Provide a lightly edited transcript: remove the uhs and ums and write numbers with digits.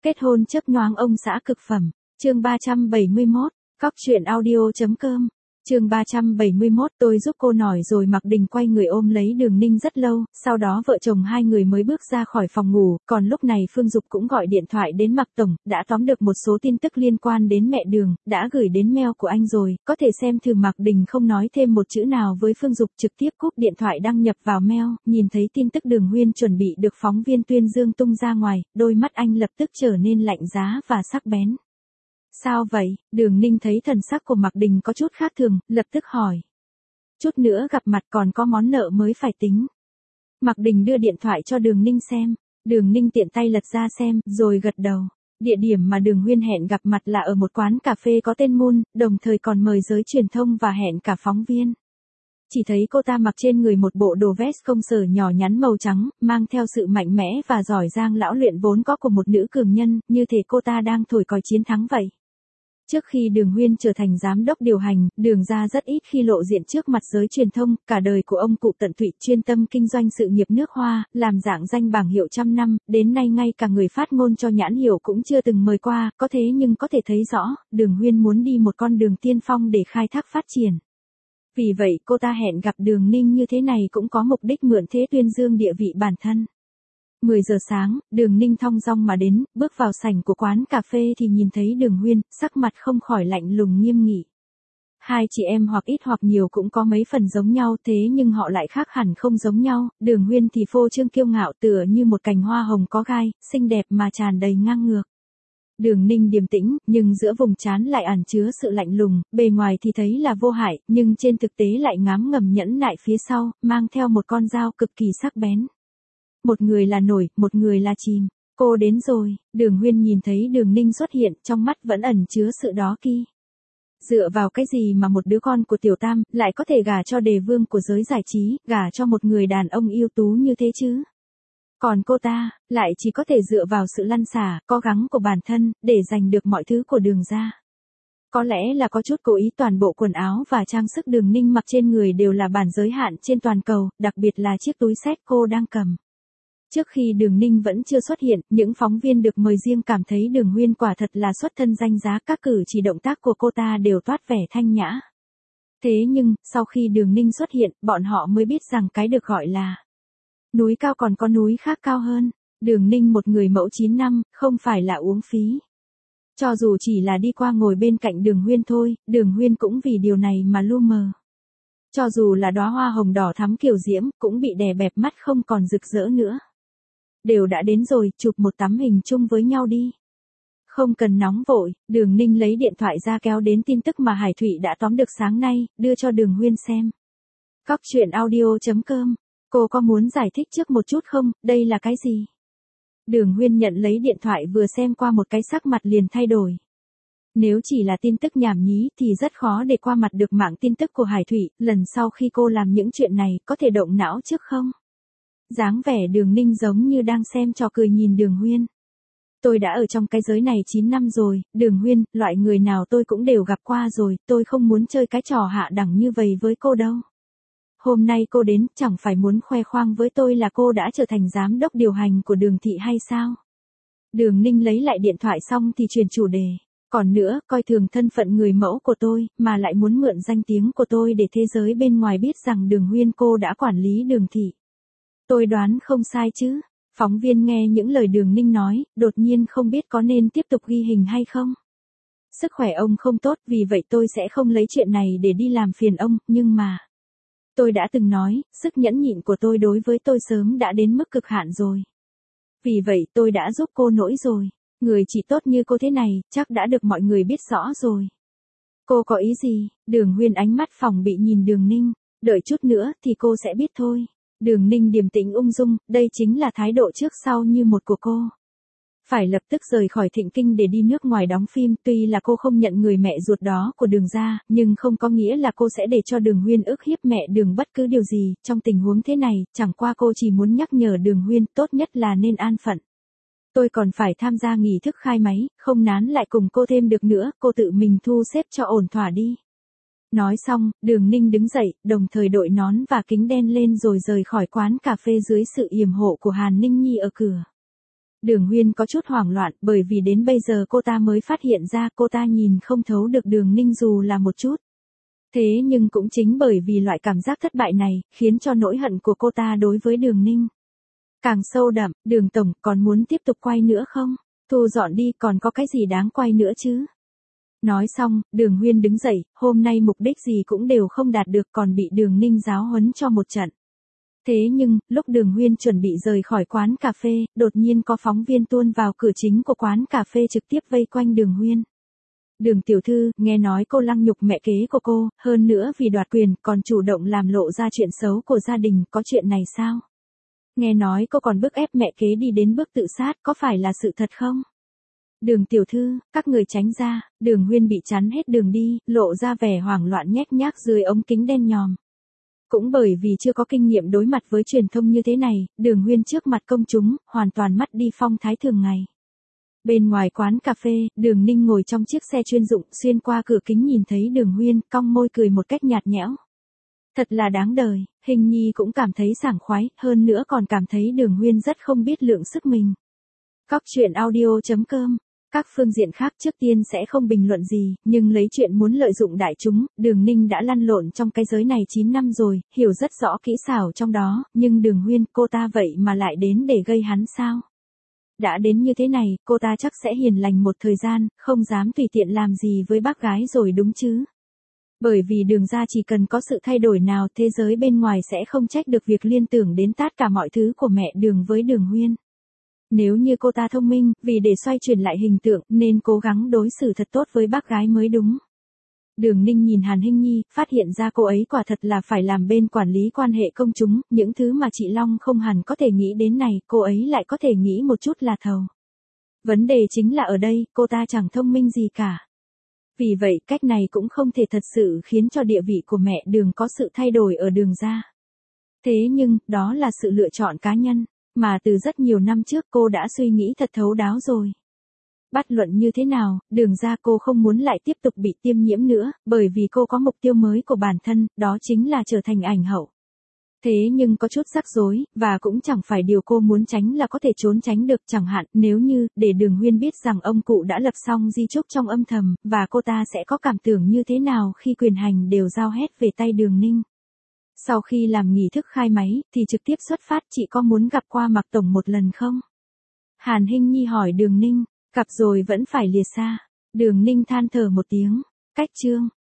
Kết hôn chớp nhoáng ông xã cực phẩm. Chương 371, Cóc truyện audio.com. Chương 371, tôi giúp cô nổi rồi. Mạc Đình quay người ôm lấy Đường Ninh rất lâu, sau đó vợ chồng hai người mới bước ra khỏi phòng ngủ, còn lúc này Phương Dục cũng gọi điện thoại đến Mạc Tổng, đã tóm được một số tin tức liên quan đến mẹ Đường, đã gửi đến mail của anh rồi, có thể xem thử. Mạc Đình không nói thêm một chữ nào với Phương Dục, trực tiếp cúp điện thoại đăng nhập vào mail, nhìn thấy tin tức Đường Huyên chuẩn bị được phóng viên tuyên dương tung ra ngoài, đôi mắt anh lập tức trở nên lạnh giá và sắc bén. Sao vậy? Đường Ninh thấy thần sắc của Mạc Đình có chút khác thường, lập tức hỏi. Chút nữa gặp mặt còn có món nợ mới phải tính. Mạc Đình đưa điện thoại cho Đường Ninh xem. Đường Ninh tiện tay lật ra xem, rồi gật đầu. Địa điểm mà Đường Huyên hẹn gặp mặt là ở một quán cà phê có tên Moon, đồng thời còn mời giới truyền thông và hẹn cả phóng viên. Chỉ thấy cô ta mặc trên người một bộ đồ vest công sở nhỏ nhắn màu trắng, mang theo sự mạnh mẽ và giỏi giang lão luyện vốn có của một nữ cường nhân, như thể cô ta đang thổi còi chiến thắng vậy. Trước khi Đường Huyên trở thành giám đốc điều hành, Đường gia rất ít khi lộ diện trước mặt giới truyền thông, cả đời của ông cụ tận tụy chuyên tâm kinh doanh sự nghiệp nước hoa, làm dạng danh bảng hiệu trăm năm, đến nay ngay cả người phát ngôn cho nhãn hiệu cũng chưa từng mời qua, có thế nhưng có thể thấy rõ, Đường Huyên muốn đi một con đường tiên phong để khai thác phát triển. Vì vậy cô ta hẹn gặp Đường Ninh như thế này cũng có mục đích mượn thế tuyên dương địa vị bản thân. 10 giờ sáng, Đường Ninh thong dong mà đến, bước vào sảnh của quán cà phê thì nhìn thấy Đường Huyên, sắc mặt không khỏi lạnh lùng nghiêm nghị. Hai chị em hoặc ít hoặc nhiều cũng có mấy phần giống nhau, thế nhưng họ lại khác hẳn không giống nhau. Đường Huyên thì phô trương kiêu ngạo tựa như một cành hoa hồng có gai, xinh đẹp mà tràn đầy ngang ngược. Đường Ninh điềm tĩnh, nhưng giữa vùng trán lại ẩn chứa sự lạnh lùng, bề ngoài thì thấy là vô hại, nhưng trên thực tế lại ngám ngầm nhẫn nại phía sau, mang theo một con dao cực kỳ sắc bén. Một người là nổi, một người là chìm. Cô đến rồi. Đường Huyên nhìn thấy Đường Ninh xuất hiện, trong mắt vẫn ẩn chứa sự đố kỵ. Dựa vào cái gì mà một đứa con của Tiểu Tam lại có thể gả cho đề vương của giới giải trí, gả cho một người đàn ông ưu tú như thế chứ? Còn cô ta, lại chỉ có thể dựa vào sự lăn xả, cố gắng của bản thân, để giành được mọi thứ của Đường gia. Có lẽ là có chút cố ý, toàn bộ quần áo và trang sức Đường Ninh mặc trên người đều là bản giới hạn trên toàn cầu, đặc biệt là chiếc túi xách cô đang cầm. Trước khi Đường Ninh vẫn chưa xuất hiện, những phóng viên được mời riêng cảm thấy Đường Huyên quả thật là xuất thân danh giá, các cử chỉ động tác của cô ta đều toát vẻ thanh nhã. Thế nhưng, sau khi Đường Ninh xuất hiện, bọn họ mới biết rằng cái được gọi là núi cao còn có núi khác cao hơn. Đường Ninh một người mẫu 9 năm, không phải là uống phí. Cho dù chỉ là đi qua ngồi bên cạnh Đường Huyên thôi, Đường Huyên cũng vì điều này mà lu mờ. Cho dù là đóa hoa hồng đỏ thắm kiều diễm, cũng bị đè bẹp mắt không còn rực rỡ nữa. Đều đã đến rồi, chụp một tấm hình chung với nhau đi. Không cần nóng vội, Đường Ninh lấy điện thoại ra kéo đến tin tức mà Hải Thụy đã tóm được sáng nay, đưa cho Đường Huyên xem. Cóc truyện audio.com. Cô có muốn giải thích trước một chút không, đây là cái gì? Đường Huyên nhận lấy điện thoại vừa xem qua một cái, sắc mặt liền thay đổi. Nếu chỉ là tin tức nhảm nhí thì rất khó để qua mặt được mạng tin tức của Hải Thụy, lần sau khi cô làm những chuyện này có thể động não trước không? Dáng vẻ Đường Ninh giống như đang xem trò cười nhìn Đường Huyên. Tôi đã ở trong cái giới này 9 năm rồi, Đường Huyên, loại người nào tôi cũng đều gặp qua rồi, tôi không muốn chơi cái trò hạ đẳng như vậy với cô đâu. Hôm nay cô đến, chẳng phải muốn khoe khoang với tôi là cô đã trở thành giám đốc điều hành của Đường thị hay sao? Đường Ninh lấy lại điện thoại xong thì chuyển chủ đề. Còn nữa, coi thường thân phận người mẫu của tôi, mà lại muốn mượn danh tiếng của tôi để thế giới bên ngoài biết rằng Đường Huyên cô đã quản lý Đường thị. Tôi đoán không sai chứ? Phóng viên nghe những lời Đường Ninh nói, đột nhiên không biết có nên tiếp tục ghi hình hay không. Sức khỏe ông không tốt, vì vậy tôi sẽ không lấy chuyện này để đi làm phiền ông, nhưng mà tôi đã từng nói, sức nhẫn nhịn của tôi đối với tôi sớm đã đến mức cực hạn rồi. Vì vậy tôi đã giúp cô nỗi rồi. Người chị tốt như cô thế này, chắc đã được mọi người biết rõ rồi. Cô có ý gì? Đường Huyên ánh mắt phòng bị nhìn Đường Ninh. Đợi chút nữa thì cô sẽ biết thôi. Đường Ninh điềm tĩnh ung dung, đây chính là thái độ trước sau như một của cô. Phải lập tức rời khỏi Thịnh Kinh để đi nước ngoài đóng phim, tuy là cô không nhận người mẹ ruột đó của Đường gia, nhưng không có nghĩa là cô sẽ để cho Đường Huyên ức hiếp mẹ Đường bất cứ điều gì, trong tình huống thế này, chẳng qua cô chỉ muốn nhắc nhở Đường Huyên, tốt nhất là nên an phận. Tôi còn phải tham gia nghi thức khai máy, không nán lại cùng cô thêm được nữa, cô tự mình thu xếp cho ổn thỏa đi. Nói xong, Đường Ninh đứng dậy, đồng thời đội nón và kính đen lên rồi rời khỏi quán cà phê dưới sự yểm hộ của Hàn Ninh Nhi ở cửa. Đường Huyên có chút hoảng loạn bởi vì đến bây giờ cô ta mới phát hiện ra cô ta nhìn không thấu được Đường Ninh dù là một chút. Thế nhưng cũng chính bởi vì loại cảm giác thất bại này, khiến cho nỗi hận của cô ta đối với Đường Ninh càng sâu đậm. Đường tổng còn muốn tiếp tục quay nữa không? Thu dọn đi, còn có cái gì đáng quay nữa chứ? Nói xong, Đường Huyên đứng dậy, hôm nay mục đích gì cũng đều không đạt được còn bị Đường Ninh giáo huấn cho một trận. Thế nhưng, lúc Đường Huyên chuẩn bị rời khỏi quán cà phê, đột nhiên có phóng viên tuôn vào cửa chính của quán cà phê trực tiếp vây quanh Đường Huyên. Đường tiểu thư, nghe nói cô lăng nhục mẹ kế của cô, hơn nữa vì đoạt quyền còn chủ động làm lộ ra chuyện xấu của gia đình, có chuyện này sao? Nghe nói cô còn bức ép mẹ kế đi đến bước tự sát, có phải là sự thật không? Đường tiểu thư, các người tránh ra. Đường Huyên bị chắn hết đường đi, lộ ra vẻ hoảng loạn nhếch nhác dưới ống kính đen nhòm. Cũng bởi vì chưa có kinh nghiệm đối mặt với truyền thông như thế này, Đường Huyên trước mặt công chúng, hoàn toàn mất đi phong thái thường ngày. Bên ngoài quán cà phê, Đường Ninh ngồi trong chiếc xe chuyên dụng, xuyên qua cửa kính nhìn thấy Đường Huyên, cong môi cười một cách nhạt nhẽo. Thật là đáng đời. Hình Nhi cũng cảm thấy sảng khoái, hơn nữa còn cảm thấy Đường Huyên rất không biết lượng sức mình. Cóc truyện audio.com. Các phương diện khác trước tiên sẽ không bình luận gì, nhưng lấy chuyện muốn lợi dụng đại chúng, Đường Ninh đã lăn lộn trong cái giới này 9 năm rồi, hiểu rất rõ kỹ xảo trong đó, nhưng Đường Huyên, cô ta vậy mà lại đến để gây hắn sao? Đã đến như thế này, cô ta chắc sẽ hiền lành một thời gian, không dám tùy tiện làm gì với bác gái rồi đúng chứ? Bởi vì Đường ra chỉ cần có sự thay đổi nào, thế giới bên ngoài sẽ không trách được việc liên tưởng đến tất cả mọi thứ của mẹ Đường với Đường Huyên. Nếu như cô ta thông minh, vì để xoay chuyển lại hình tượng, nên cố gắng đối xử thật tốt với bác gái mới đúng. Đường Ninh nhìn Hàn Hinh Nhi, phát hiện ra cô ấy quả thật là phải làm bên quản lý quan hệ công chúng, những thứ mà chị Long không hẳn có thể nghĩ đến này, cô ấy lại có thể nghĩ một chút là thầu. Vấn đề chính là ở đây, cô ta chẳng thông minh gì cả. Vì vậy, cách này cũng không thể thật sự khiến cho địa vị của mẹ Đường có sự thay đổi ở Đường ra. Thế nhưng, đó là sự lựa chọn cá nhân, mà từ rất nhiều năm trước cô đã suy nghĩ thật thấu đáo rồi. Bất luận như thế nào, Đường ra cô không muốn lại tiếp tục bị tiêm nhiễm nữa, bởi vì cô có mục tiêu mới của bản thân, đó chính là trở thành ảnh hậu. Thế nhưng có chút rắc rối, và cũng chẳng phải điều cô muốn tránh là có thể trốn tránh được, chẳng hạn, nếu như, để Đường Huyên biết rằng ông cụ đã lập xong di chúc trong âm thầm, và cô ta sẽ có cảm tưởng như thế nào khi quyền hành đều giao hết về tay Đường Ninh. Sau khi làm nghi thức khai máy, thì trực tiếp xuất phát, chị có muốn gặp qua Mạc Tổng một lần không? Hàn Hinh Nhi hỏi Đường Ninh, gặp rồi vẫn phải lìa xa. Đường Ninh than thở một tiếng, cách chương.